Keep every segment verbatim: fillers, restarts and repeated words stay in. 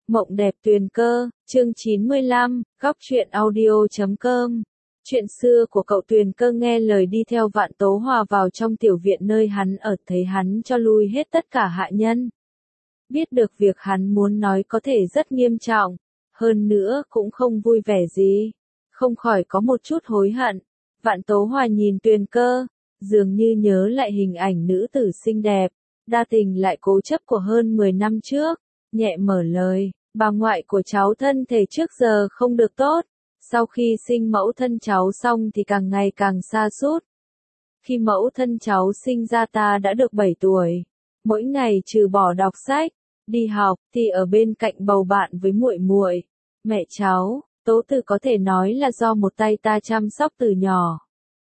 Mộng đẹp tuyền cơ, chương chín mươi lăm, góc truyện audio chấm com. Chuyện xưa của cậu Tuyền Cơ nghe lời đi theo Vạn Tố Hòa vào trong tiểu viện nơi hắn ở, thấy hắn cho lui hết tất cả hạ nhân. Biết được việc hắn muốn nói có thể rất nghiêm trọng, hơn nữa cũng không vui vẻ gì, không khỏi có một chút hối hận. Vạn Tố Hòa nhìn Tuyền Cơ, dường như nhớ lại hình ảnh nữ tử xinh đẹp, đa tình lại cố chấp của hơn mười năm trước, nhẹ mở lời, bà ngoại của cháu thân thể trước giờ không được tốt. Sau khi sinh mẫu thân cháu xong thì càng ngày càng sa sút. Khi mẫu thân cháu sinh ra ta đã được bảy tuổi. Mỗi ngày trừ bỏ đọc sách, đi học thì ở bên cạnh bầu bạn với muội muội. Mẹ cháu, Tố Từ có thể nói là do một tay ta chăm sóc từ nhỏ.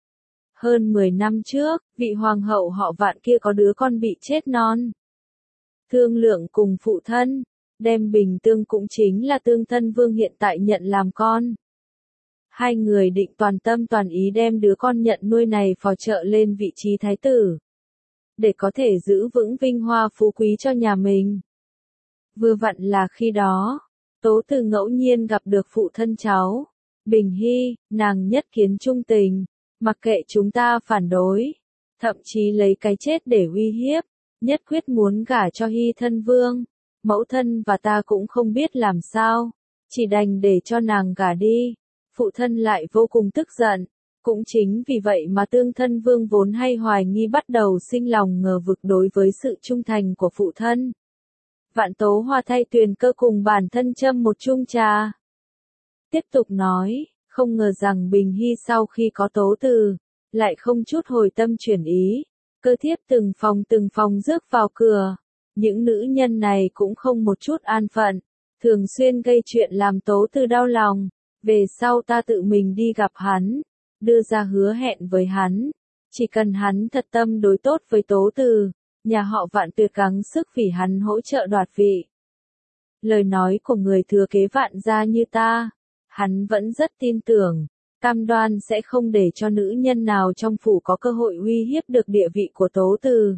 Hơn mười năm trước, vị hoàng hậu họ Vạn kia có đứa con bị chết non. Thương lượng cùng phụ thân, đem Bình Tương cũng chính là Tương Thân Vương hiện tại nhận làm con. Hai người định toàn tâm toàn ý đem đứa con nhận nuôi này phò trợ lên vị trí thái tử, để có thể giữ vững vinh hoa phú quý cho nhà mình. Vừa vặn là khi đó, Tố Từ ngẫu nhiên gặp được phụ thân cháu, Bình Hy, nàng nhất kiến trung tình, mặc kệ chúng ta phản đối, thậm chí lấy cái chết để uy hiếp, nhất quyết muốn gả cho Hy Thân Vương. Mẫu thân và ta cũng không biết làm sao, chỉ đành để cho nàng gả đi. Phụ thân lại vô cùng tức giận, cũng chính vì vậy mà Tương Thân Vương vốn hay hoài nghi bắt đầu sinh lòng ngờ vực đối với sự trung thành của phụ thân. Vạn Tố Hòa thay Tuyền Cơ cùng bản thân châm một chung trà. Tiếp tục nói, không ngờ rằng Bình Hy sau khi có Tố Từ, lại không chút hồi tâm chuyển ý, cơ thiếp từng phòng từng phòng rước vào cửa. Những nữ nhân này cũng không một chút an phận, thường xuyên gây chuyện làm Tố Từ đau lòng. Về sau ta tự mình đi gặp hắn, đưa ra hứa hẹn với hắn, chỉ cần hắn thật tâm đối tốt với Tố Từ, nhà họ Vạn tuyệt gắng sức vì hắn hỗ trợ đoạt vị. Lời nói của người thừa kế Vạn gia như ta, hắn vẫn rất tin tưởng, cam đoan sẽ không để cho nữ nhân nào trong phủ có cơ hội uy hiếp được địa vị của Tố Từ.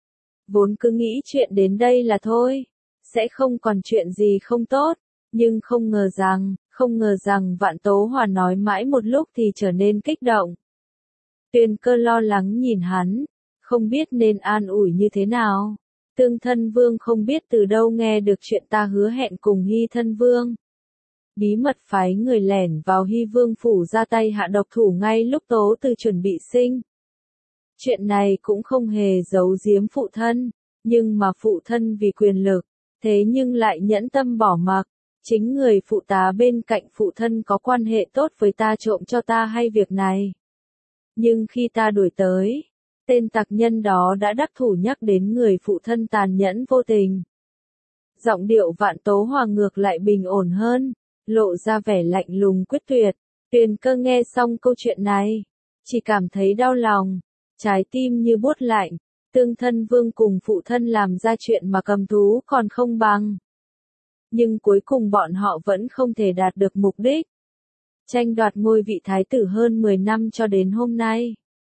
Vốn cứ nghĩ chuyện đến đây là thôi, sẽ không còn chuyện gì không tốt, nhưng không ngờ rằng, không ngờ rằng Vạn Tố Hòa nói mãi một lúc thì trở nên kích động. Tuyền Cơ lo lắng nhìn hắn, không biết nên an ủi như thế nào. Tương Thân Vương không biết từ đâu nghe được chuyện ta hứa hẹn cùng Hy Thân Vương. Bí mật phái người lẻn vào Hy Vương phủ ra tay hạ độc thủ ngay lúc Tố Từ chuẩn bị sinh. Chuyện này cũng không hề giấu giếm phụ thân, nhưng mà phụ thân vì quyền lực, thế nhưng lại nhẫn tâm bỏ mặc. Chính người phụ tá bên cạnh phụ thân có quan hệ tốt với ta trộm cho ta hay việc này. Nhưng khi ta đuổi tới, tên tặc nhân đó đã đắc thủ nhắc đến người phụ thân tàn nhẫn vô tình. Giọng điệu Vạn Tố Hòa ngược lại bình ổn hơn, lộ ra vẻ lạnh lùng quyết tuyệt. Tuyền Cơ nghe xong câu chuyện này, chỉ cảm thấy đau lòng, trái tim như buốt lạnh. Tương Thân Vương cùng phụ thân làm ra chuyện mà cầm thú còn không bằng. Nhưng cuối cùng bọn họ vẫn không thể đạt được mục đích. Tranh đoạt ngôi vị thái tử hơn mười năm cho đến hôm nay.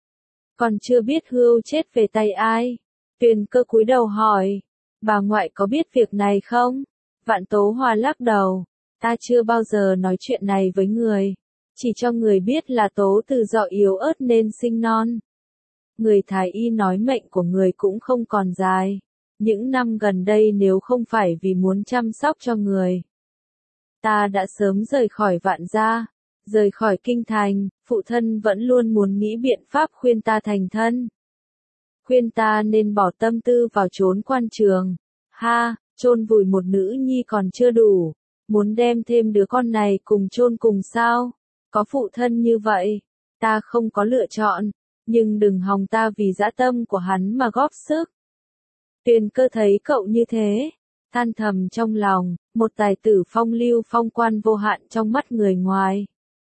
Còn chưa biết hươu chết về tay ai. Tuyền Cơ cúi đầu hỏi, bà ngoại có biết việc này không? Vạn Tố Hòa lắc đầu, ta chưa bao giờ nói chuyện này với người. Chỉ cho người biết là Tố Từ do yếu ớt nên sinh non. Người thái y nói mệnh của người cũng không còn dài. Những năm gần đây nếu không phải vì muốn chăm sóc cho người, ta đã sớm rời khỏi Vạn gia, rời khỏi kinh thành. Phụ thân vẫn luôn muốn nghĩ biện pháp khuyên ta thành thân. Khuyên ta nên bỏ tâm tư vào chốn quan trường. Ha, chôn vùi một nữ nhi còn chưa đủ, muốn đem thêm đứa con này cùng chôn cùng sao? Có phụ thân như vậy, ta không có lựa chọn, nhưng đừng hòng ta vì dã tâm của hắn mà góp sức. Tuyền Cơ thấy cậu như thế, than thầm trong lòng, một tài tử phong lưu phong quan vô hạn trong mắt người ngoài.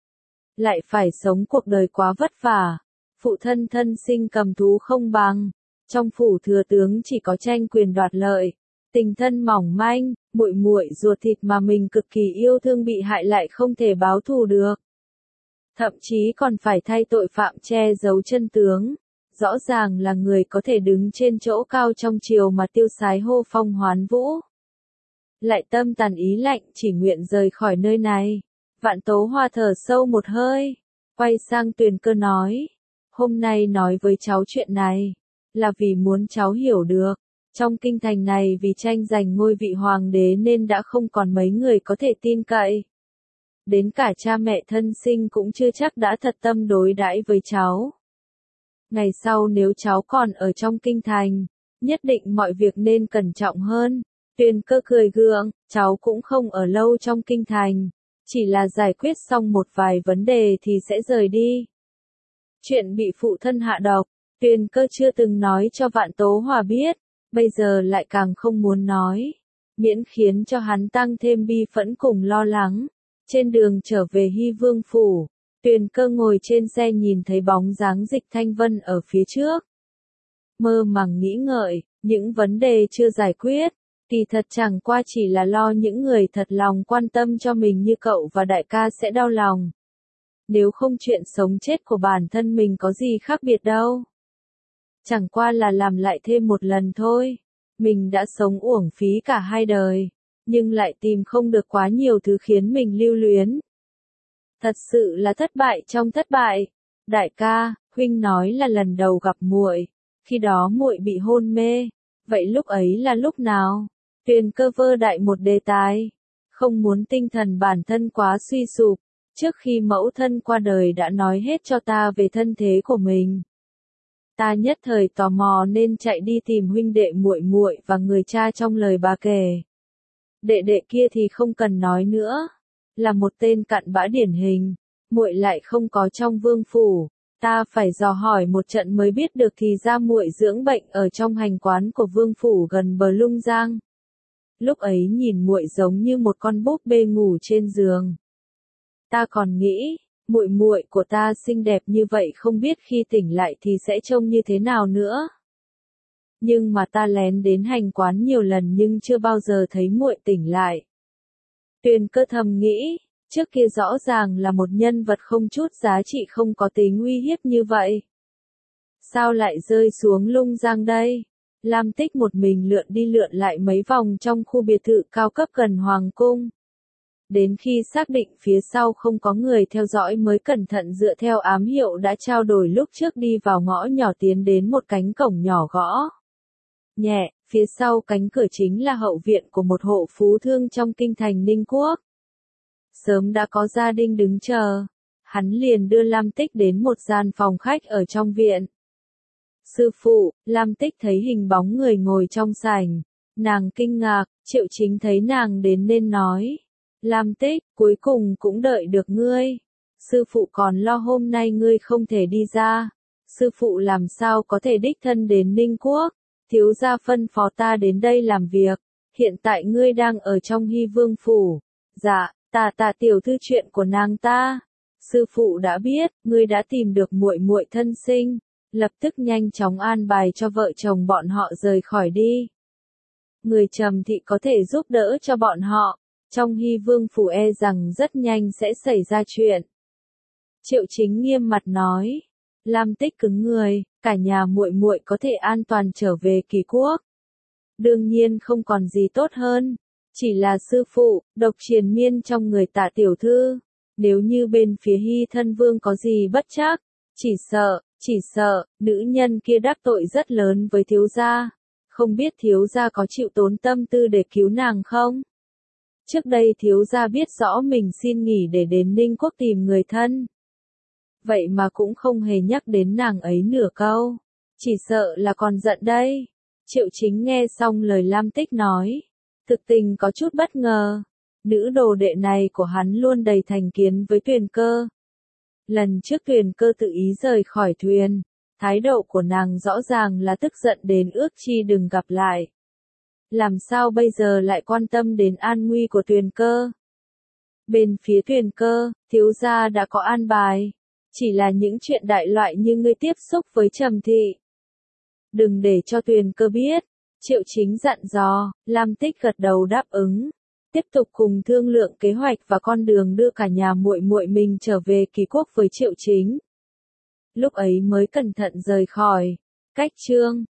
Lại phải sống cuộc đời quá vất vả, phụ thân thân sinh cầm thú không bằng, trong phủ thừa tướng chỉ có tranh quyền đoạt lợi, tình thân mỏng manh, muội muội ruột thịt mà mình cực kỳ yêu thương bị hại lại không thể báo thù được. Thậm chí còn phải thay tội phạm che giấu chân tướng. Rõ ràng là người có thể đứng trên chỗ cao trong triều mà tiêu sái hô phong hoán vũ. lại tâm tàn ý lạnh chỉ nguyện rời khỏi nơi này. Vạn Tố Hoa thở sâu một hơi, quay sang Tuyền Cơ nói, hôm nay nói với cháu chuyện này, là vì muốn cháu hiểu được, trong kinh thành này vì tranh giành ngôi vị hoàng đế nên đã không còn mấy người có thể tin cậy. Đến cả cha mẹ thân sinh cũng chưa chắc đã thật tâm đối đãi với cháu. Ngày sau nếu cháu còn ở trong kinh thành, nhất định mọi việc nên cẩn trọng hơn. Tuyền Cơ cười gượng, cháu cũng không ở lâu trong kinh thành, chỉ là giải quyết xong một vài vấn đề thì sẽ rời đi. Chuyện bị phụ thân hạ độc, Tuyền Cơ chưa từng nói cho Vạn Tố Hòa biết, bây giờ lại càng không muốn nói, miễn khiến cho hắn tăng thêm bi phẫn cùng lo lắng. Trên đường trở về Hy Vương phủ, Tuyền Cơ ngồi trên xe nhìn thấy bóng dáng Dịch Thanh Vân ở phía trước. Mơ màng nghĩ ngợi, những vấn đề chưa giải quyết, kỳ thật chẳng qua chỉ là lo những người thật lòng quan tâm cho mình như cậu và đại ca sẽ đau lòng. Nếu không chuyện sống chết của bản thân mình có gì khác biệt đâu. Chẳng qua là làm lại thêm một lần thôi. Mình đã sống uổng phí cả hai đời, nhưng lại tìm không được quá nhiều thứ khiến mình lưu luyến. Thật sự là thất bại trong thất bại. Đại ca, huynh nói là lần đầu gặp muội, khi đó muội bị hôn mê, vậy lúc ấy là lúc nào? Tuyền Cơ vơ đại một đề tài, không muốn tinh thần bản thân quá suy sụp, trước khi mẫu thân qua đời đã nói hết cho ta về thân thế của mình. Ta nhất thời tò mò nên chạy đi tìm huynh đệ muội muội và người cha trong lời bà kể. Đệ đệ kia thì không cần nói nữa, là một tên cặn bã điển hình, muội lại không có trong vương phủ, ta phải dò hỏi một trận mới biết được thì ra muội dưỡng bệnh ở trong hành quán của vương phủ gần bờ Lung Giang. Lúc ấy nhìn muội giống như một con búp bê ngủ trên giường. Ta còn nghĩ, muội muội của ta xinh đẹp như vậy không biết khi tỉnh lại thì sẽ trông như thế nào nữa. Nhưng mà ta lén đến hành quán nhiều lần nhưng chưa bao giờ thấy muội tỉnh lại. Tuyền Cơ thầm nghĩ, trước kia rõ ràng là một nhân vật không chút giá trị không có tính uy hiếp như vậy. Sao lại rơi xuống Lung Giang đây? Lam Tích một mình lượn đi lượn lại mấy vòng trong khu biệt thự cao cấp gần Hoàng cung. Đến khi xác định phía sau không có người theo dõi mới cẩn thận dựa theo ám hiệu đã trao đổi lúc trước đi vào ngõ nhỏ tiến đến một cánh cổng nhỏ gõ nhẹ, phía sau cánh cửa chính là hậu viện của một hộ phú thương trong kinh thành Ninh Quốc. Sớm đã có gia đình đứng chờ, hắn liền đưa Lam Tích đến một gian phòng khách ở trong viện. Sư phụ, Lam Tích thấy hình bóng người ngồi trong sảnh, nàng kinh ngạc, Triệu Chính thấy nàng đến nên nói. Lam Tích, cuối cùng cũng đợi được ngươi. Sư phụ còn lo hôm nay ngươi không thể đi ra. Sư phụ làm sao có thể đích thân đến Ninh Quốc. Thiếu gia phân phó ta đến đây làm việc. Hiện tại ngươi đang ở trong Hy Vương phủ. Dạ, ta ta tiểu thư chuyện của nàng ta. Sư phụ đã biết, ngươi đã tìm được muội muội thân sinh. Lập tức nhanh chóng an bài cho vợ chồng bọn họ rời khỏi đi. Người trầm thị có thể giúp đỡ cho bọn họ. Trong Hy Vương phủ e rằng rất nhanh sẽ xảy ra chuyện. Triệu Chính nghiêm mặt nói. Lam Tích cứng người, cả nhà muội muội có thể an toàn trở về Kỳ Quốc. Đương nhiên không còn gì tốt hơn. Chỉ là sư phụ, độc triền miên trong người Tạ tiểu thư. Nếu như bên phía Hy Thân Vương có gì bất trắc, chỉ sợ, chỉ sợ, nữ nhân kia đắc tội rất lớn với thiếu gia. Không biết thiếu gia có chịu tốn tâm tư để cứu nàng không? Trước đây thiếu gia biết rõ mình xin nghỉ để đến Ninh Quốc tìm người thân. Vậy mà cũng không hề nhắc đến nàng ấy nửa câu. Chỉ sợ là còn giận đây. Triệu Chính nghe xong lời Lam Tích nói. Thực tình có chút bất ngờ. Nữ đồ đệ này của hắn luôn đầy thành kiến với Tuyền Cơ. Lần trước Tuyền Cơ tự ý rời khỏi thuyền. Thái độ của nàng rõ ràng là tức giận đến ước chi đừng gặp lại. Làm sao bây giờ lại quan tâm đến an nguy của Tuyền Cơ? Bên phía Tuyền Cơ, thiếu gia đã có an bài. Chỉ là những chuyện đại loại như ngươi tiếp xúc với Trầm thị. Đừng để cho Tuyền Cơ biết. Triệu Chính dặn dò, Lam Tích gật đầu đáp ứng. Tiếp tục cùng thương lượng kế hoạch và con đường đưa cả nhà muội muội mình trở về Kỳ Quốc với Triệu Chính. Lúc ấy mới cẩn thận rời khỏi. Cách chương